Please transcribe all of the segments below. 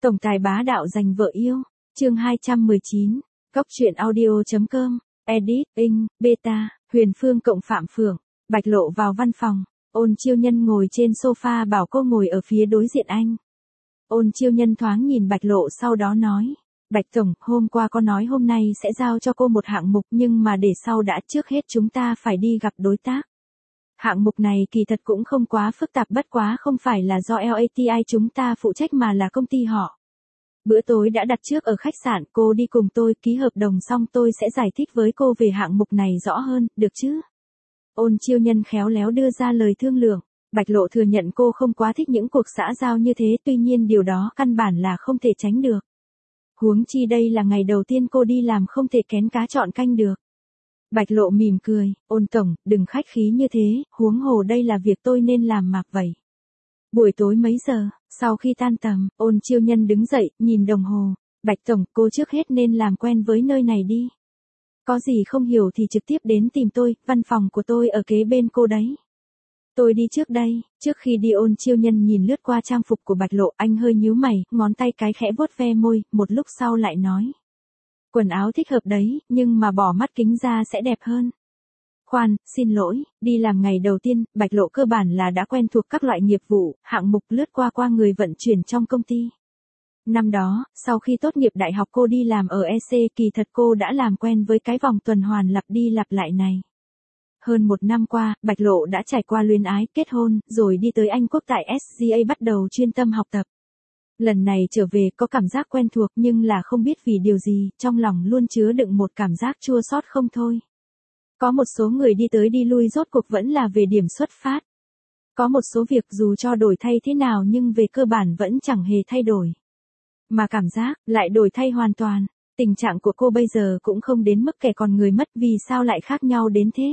Tổng tài bá đạo giành vợ yêu. Chương 219. Cốc truyện audio.com. Edit, beta, Huyền Phương cộng Phạm Phượng. Bạch Lộ vào văn phòng. Ôn Chiêu Nhân ngồi trên sofa bảo cô ngồi ở phía đối diện anh. Ôn Chiêu Nhân thoáng nhìn Bạch Lộ sau đó nói. Bạch Tổng, hôm qua có nói hôm nay sẽ giao cho cô một hạng mục nhưng mà để sau đã, trước hết chúng ta phải đi gặp đối tác. Hạng mục này kỳ thật cũng không quá phức tạp, bất quá không phải là do LATI chúng ta phụ trách mà là công ty họ. Bữa tối đã đặt trước ở khách sạn, cô đi cùng tôi, ký hợp đồng xong tôi sẽ giải thích với cô về hạng mục này rõ hơn, được chứ? Ôn Chiêu Nhân khéo léo đưa ra lời thương lượng. Bạch Lộ thừa nhận cô không quá thích những cuộc xã giao như thế, tuy nhiên điều đó căn bản là không thể tránh được. Huống chi đây là ngày đầu tiên cô đi làm, không thể kén cá chọn canh được. Bạch Lộ mỉm cười, Ôn Tổng, đừng khách khí như thế, huống hồ đây là việc tôi nên làm mà vậy. Buổi tối mấy giờ, sau khi tan tầm, Ôn Chiêu Nhân đứng dậy, nhìn đồng hồ. Bạch Tổng, cô trước hết nên làm quen với nơi này đi. Có gì không hiểu thì trực tiếp đến tìm tôi, văn phòng của tôi ở kế bên cô đấy. Tôi đi trước đây. Trước khi đi, Ôn Chiêu Nhân nhìn lướt qua trang phục của Bạch Lộ, anh hơi nhíu mày, ngón tay cái khẽ vuốt ve môi, một lúc sau lại nói. Quần áo thích hợp đấy, nhưng mà bỏ mắt kính ra sẽ đẹp hơn. Khoan, xin lỗi, đi làm ngày đầu tiên, Bạch Lộ cơ bản là đã quen thuộc các loại nghiệp vụ, hạng mục lướt qua người vận chuyển trong công ty. Năm đó, sau khi tốt nghiệp đại học cô đi làm ở EC, kỳ thật cô đã làm quen với cái vòng tuần hoàn lặp đi lặp lại này. Hơn một năm qua, Bạch Lộ đã trải qua luyến ái, kết hôn, rồi đi tới Anh Quốc tại SGA bắt đầu chuyên tâm học tập. Lần này trở về có cảm giác quen thuộc nhưng là không biết vì điều gì, trong lòng luôn chứa đựng một cảm giác chua xót không thôi. Có một số người đi tới đi lui rốt cuộc vẫn là về điểm xuất phát. Có một số việc dù cho đổi thay thế nào nhưng về cơ bản vẫn chẳng hề thay đổi. Mà cảm giác lại đổi thay hoàn toàn. Tình trạng của cô bây giờ cũng không đến mức kẻ còn người mất, vì sao lại khác nhau đến thế.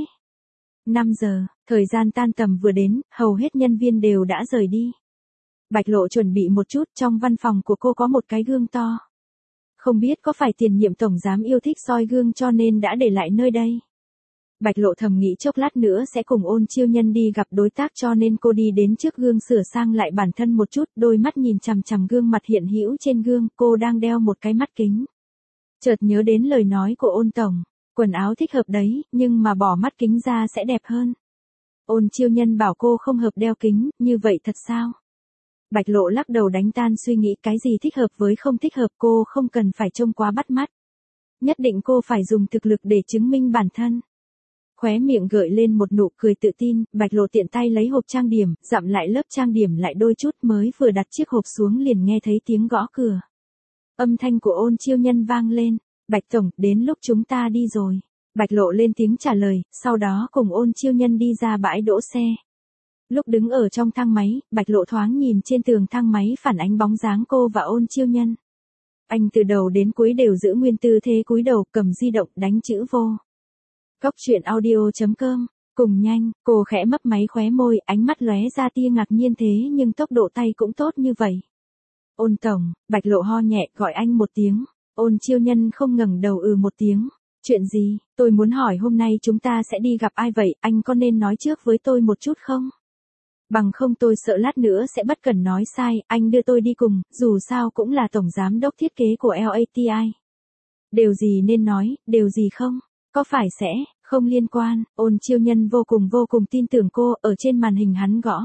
5 giờ, thời gian tan tầm vừa đến, hầu hết nhân viên đều đã rời đi. Bạch Lộ chuẩn bị một chút, trong văn phòng của cô có một cái gương to. Không biết có phải tiền nhiệm tổng giám yêu thích soi gương cho nên đã để lại nơi đây. Bạch Lộ thầm nghĩ chốc lát nữa sẽ cùng Ôn Chiêu Nhân đi gặp đối tác cho nên cô đi đến trước gương sửa sang lại bản thân một chút, đôi mắt nhìn chằm chằm gương mặt hiện hữu trên gương, cô đang đeo một cái mắt kính. Chợt nhớ đến lời nói của Ôn Tổng, quần áo thích hợp đấy, nhưng mà bỏ mắt kính ra sẽ đẹp hơn. Ôn Chiêu Nhân bảo cô không hợp đeo kính, như vậy thật sao? Bạch Lộ lắc đầu đánh tan suy nghĩ cái gì thích hợp với không thích hợp, cô không cần phải trông quá bắt mắt. Nhất định cô phải dùng thực lực để chứng minh bản thân. Khóe miệng gợi lên một nụ cười tự tin, Bạch Lộ tiện tay lấy hộp trang điểm, dặm lại lớp trang điểm lại đôi chút, mới vừa đặt chiếc hộp xuống liền nghe thấy tiếng gõ cửa. Âm thanh của Ôn Chiêu Nhân vang lên, Bạch Tổng, đến lúc chúng ta đi rồi. Bạch Lộ lên tiếng trả lời, sau đó cùng Ôn Chiêu Nhân đi ra bãi đỗ xe. Lúc đứng ở trong thang máy, Bạch Lộ thoáng nhìn trên tường thang máy phản ánh bóng dáng cô và Ôn Chiêu Nhân. Anh từ đầu đến cuối đều giữ nguyên tư thế cúi đầu, cầm di động đánh chữ vô. Cốc truyện audio.com. Cùng nhanh, cô khẽ mấp máy khóe môi, ánh mắt lóe ra tia ngạc nhiên, thế nhưng tốc độ tay cũng tốt như vậy. Ôn Tổng, Bạch Lộ ho nhẹ gọi anh một tiếng. Ôn Chiêu Nhân không ngẩng đầu một tiếng. Chuyện gì, tôi muốn hỏi hôm nay chúng ta sẽ đi gặp ai vậy, anh có nên nói trước với tôi một chút không? Bằng không tôi sợ lát nữa sẽ bất cẩn nói sai, anh đưa tôi đi cùng, dù sao cũng là tổng giám đốc thiết kế của LATI. Điều gì nên nói, điều gì không? Có phải sẽ, không liên quan, Ôn Chiêu Nhân vô cùng tin tưởng cô, ở trên màn hình hắn gõ.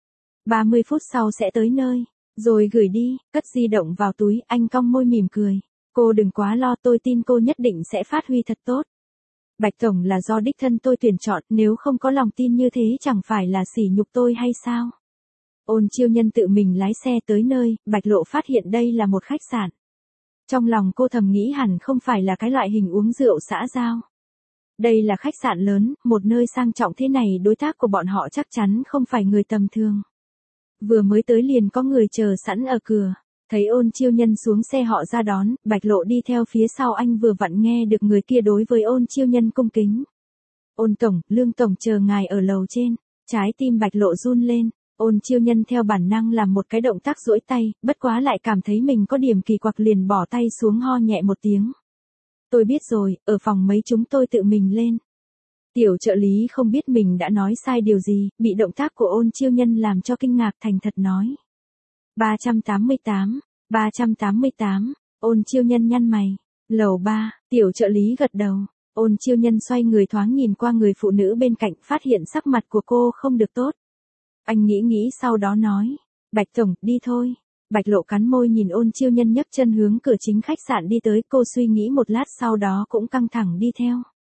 30 phút sau sẽ tới nơi, rồi gửi đi, cất di động vào túi, anh cong môi mỉm cười. Cô đừng quá lo, tôi tin cô nhất định sẽ phát huy thật tốt. Bạch Tổng là do đích thân tôi tuyển chọn, nếu không có lòng tin như thế chẳng phải là sỉ nhục tôi hay sao? Ôn Chiêu Nhân tự mình lái xe tới nơi, Bạch Lộ phát hiện đây là một khách sạn. Trong lòng cô thầm nghĩ hẳn không phải là cái loại hình uống rượu xã giao. Đây là khách sạn lớn, một nơi sang trọng thế này, đối tác của bọn họ chắc chắn không phải người tầm thường. Vừa mới tới liền có người chờ sẵn ở cửa. Thấy Ôn Chiêu Nhân xuống xe họ ra đón, Bạch Lộ đi theo phía sau, anh vừa vặn nghe được người kia đối với Ôn Chiêu Nhân cung kính. Ôn Tổng, Lương Tổng chờ ngài ở lầu trên. Trái tim Bạch Lộ run lên, Ôn Chiêu Nhân theo bản năng làm một cái động tác duỗi tay, bất quá lại cảm thấy mình có điểm kỳ quặc liền bỏ tay xuống, ho nhẹ một tiếng. Tôi biết rồi, ở phòng mấy chúng tôi tự mình lên. Tiểu trợ lý không biết mình đã nói sai điều gì, bị động tác của Ôn Chiêu Nhân làm cho kinh ngạc, thành thật nói. 388, 388, Ôn Chiêu Nhân nhăn mày. Lầu 3, tiểu trợ lý gật đầu. Ôn Chiêu Nhân xoay người thoáng nhìn qua người phụ nữ bên cạnh, phát hiện sắc mặt của cô không được tốt. Anh nghĩ sau đó nói. Bạch tổng, đi thôi. Bạch Lộ cắn môi nhìn Ôn Chiêu Nhân nhấc chân hướng cửa chính khách sạn đi tới, cô suy nghĩ một lát sau đó cũng căng thẳng đi theo.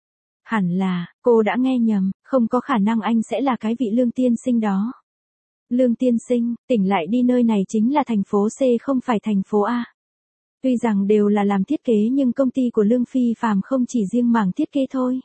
Hẳn là, cô đã nghe nhầm, không có khả năng anh sẽ là cái vị Lương tiên sinh đó. Lương tiên sinh, tỉnh lại đi, nơi này chính là thành phố C không phải thành phố A. Tuy rằng đều là làm thiết kế nhưng công ty của Lương Phi Phàm không chỉ riêng mảng thiết kế thôi.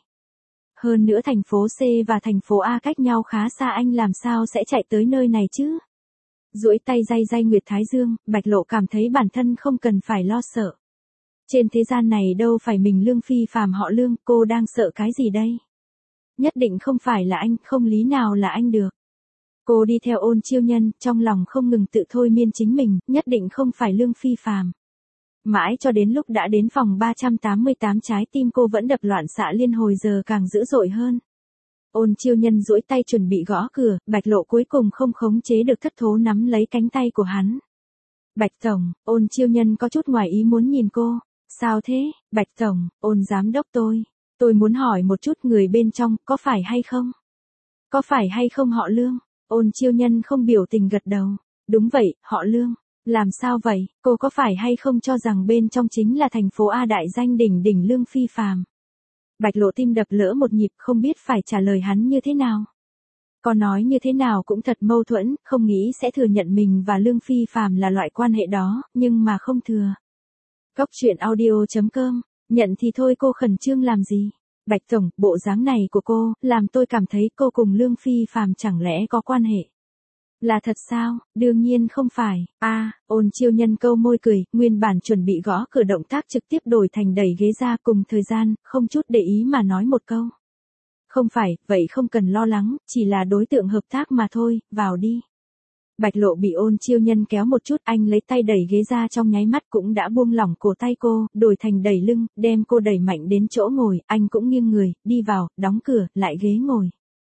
Hơn nữa thành phố C và thành phố A cách nhau khá xa, anh làm sao sẽ chạy tới nơi này chứ? Duỗi tay day Nguyệt Thái Dương, Bạch Lộ cảm thấy bản thân không cần phải lo sợ. Trên thế gian này đâu phải mình Lương Phi Phàm họ Lương, cô đang sợ cái gì đây? Nhất định không phải là anh, không lý nào là anh được. Cô đi theo Ôn Chiêu Nhân, trong lòng không ngừng tự thôi miên chính mình, nhất định không phải Lương Phi Phàm. Mãi cho đến lúc đã đến phòng 388, trái tim cô vẫn đập loạn xạ liên hồi giờ càng dữ dội hơn. Ôn Chiêu Nhân duỗi tay chuẩn bị gõ cửa, Bạch Lộ cuối cùng không khống chế được thất thố nắm lấy cánh tay của hắn. Bạch tổng, Ôn Chiêu Nhân có chút ngoài ý muốn nhìn cô. Sao thế, Bạch tổng, Ôn giám đốc tôi muốn hỏi một chút, người bên trong, có phải hay không? Có phải hay không họ Lương? Ôn Chiêu Nhân không biểu tình gật đầu. Đúng vậy, họ Lương. Làm sao vậy, cô có phải hay không cho rằng bên trong chính là thành phố A đại danh đỉnh đỉnh Lương Phi Phàm? Bạch Lộ tim đập lỡ một nhịp, không biết phải trả lời hắn như thế nào. Có nói như thế nào cũng thật mâu thuẫn, không nghĩ sẽ thừa nhận mình và Lương Phi Phàm là loại quan hệ đó, nhưng mà không thừa. Góc truyện audio.com, nhận thì thôi, cô khẩn trương làm gì? Bạch tổng, bộ dáng này của cô, làm tôi cảm thấy cô cùng Lương Phi Phàm chẳng lẽ có quan hệ? Là thật sao? Đương nhiên không phải. Ôn Chiêu Nhân câu môi cười, nguyên bản chuẩn bị gõ cửa động tác trực tiếp đổi thành đẩy ghế ra, cùng thời gian, không chút để ý mà nói một câu. Không phải, vậy không cần lo lắng, chỉ là đối tượng hợp tác mà thôi, vào đi. Bạch Lộ bị Ôn Chiêu Nhân kéo một chút, anh lấy tay đẩy ghế ra, trong nháy mắt cũng đã buông lỏng cổ tay cô, đổi thành đẩy lưng, đem cô đẩy mạnh đến chỗ ngồi, anh cũng nghiêng người, đi vào, đóng cửa, lại ghế ngồi.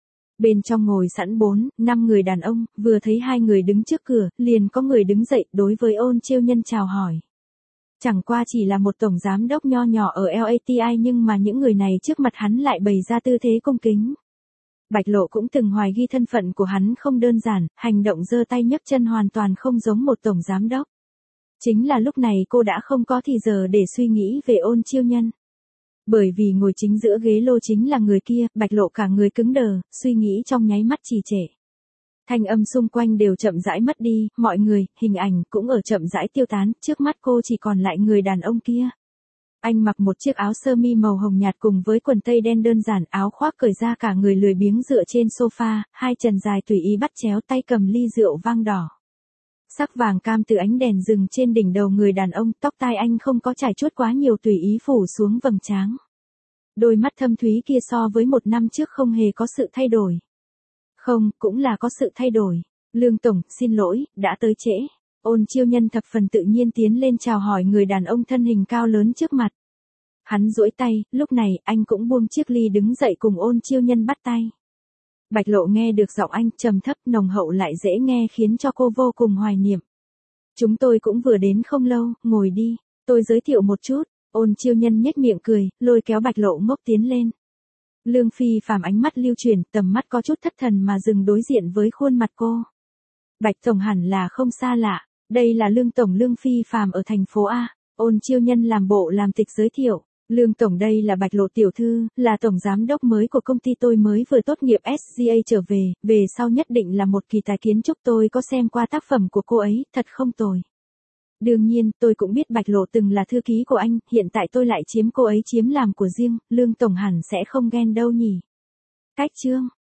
Bên trong ngồi sẵn 4-5 người đàn ông, vừa thấy hai người đứng trước cửa, liền có người đứng dậy, đối với Ôn Chiêu Nhân chào hỏi. Chẳng qua chỉ là một tổng giám đốc nho nhỏ ở LATI, nhưng mà những người này trước mặt hắn lại bày ra tư thế cung kính. Bạch Lộ cũng từng hoài nghi thân phận của hắn không đơn giản, hành động giơ tay nhấc chân hoàn toàn không giống một tổng giám đốc. Chính là lúc này cô đã không có thì giờ để suy nghĩ về Ôn Chiêu Nhân. Bởi vì ngồi chính giữa ghế lô chính là người kia, Bạch Lộ cả người cứng đờ, suy nghĩ trong nháy mắt trì trệ. Thanh âm xung quanh đều chậm rãi mất đi, mọi người, hình ảnh cũng ở chậm rãi tiêu tán, trước mắt cô chỉ còn lại người đàn ông kia. Anh mặc một chiếc áo sơ mi màu hồng nhạt cùng với quần tây đen đơn giản, áo khoác cởi ra, cả người lười biếng dựa trên sofa, hai chân dài tùy ý bắt chéo, tay cầm ly rượu vang đỏ. Sắc vàng cam từ ánh đèn rừng trên đỉnh đầu người đàn ông, tóc tai anh không có trải chuốt quá nhiều, tùy ý phủ xuống vầng trán. Đôi mắt thâm thúy kia so với một năm trước không hề có sự thay đổi. Không, cũng là có sự thay đổi. Lương tổng, xin lỗi, đã tới trễ. Ôn Chiêu Nhân thập phần tự nhiên tiến lên chào hỏi người đàn ông thân hình cao lớn trước mặt. Hắn duỗi tay, lúc này anh cũng buông chiếc ly đứng dậy cùng Ôn Chiêu Nhân bắt tay. Bạch Lộ nghe được giọng anh trầm thấp nồng hậu lại dễ nghe khiến cho cô vô cùng hoài niệm. Chúng tôi cũng vừa đến không lâu, ngồi đi, tôi giới thiệu một chút. Ôn Chiêu Nhân nhếch miệng cười, lôi kéo Bạch Lộ ngốc tiến lên. Lương Phi Phàm ánh mắt lưu chuyển, tầm mắt có chút thất thần mà dừng đối diện với khuôn mặt cô. Bạch tổng hẳn là không xa lạ, đây là Lương tổng Lương Phi Phàm ở thành phố A. Ôn Chiêu Nhân làm bộ làm tịch giới thiệu. Lương tổng, đây là Bạch Lộ tiểu thư, là tổng giám đốc mới của công ty tôi mới vừa tốt nghiệp SGA trở về sau nhất định là một kỳ tài kiến trúc, tôi có xem qua tác phẩm của cô ấy, thật không tồi. Đương nhiên, tôi cũng biết Bạch Lộ từng là thư ký của anh, hiện tại tôi lại chiếm cô ấy chiếm làm của riêng, Lương tổng hẳn sẽ không ghen đâu nhỉ. Cách chương,